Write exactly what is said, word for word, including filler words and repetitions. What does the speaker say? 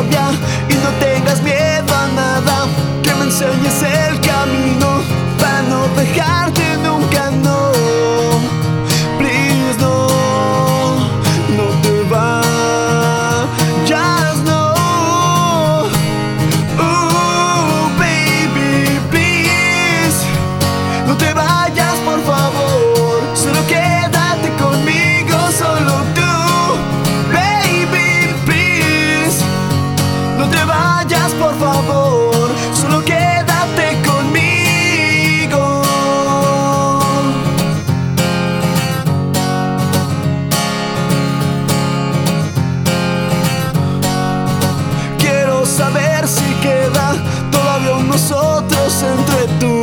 novia y no tengas miedo a nada, que me enseñes el camino para no dejarte nunca, no. Please, no, no te vayas, no. Uh, baby, please, no te vayas, por favor, solo quédate conmigo, solo tú. Baby, please, no te vayas, por favor, solo quédate conmigo. Quiero saber si queda todavía un nosotros entre tú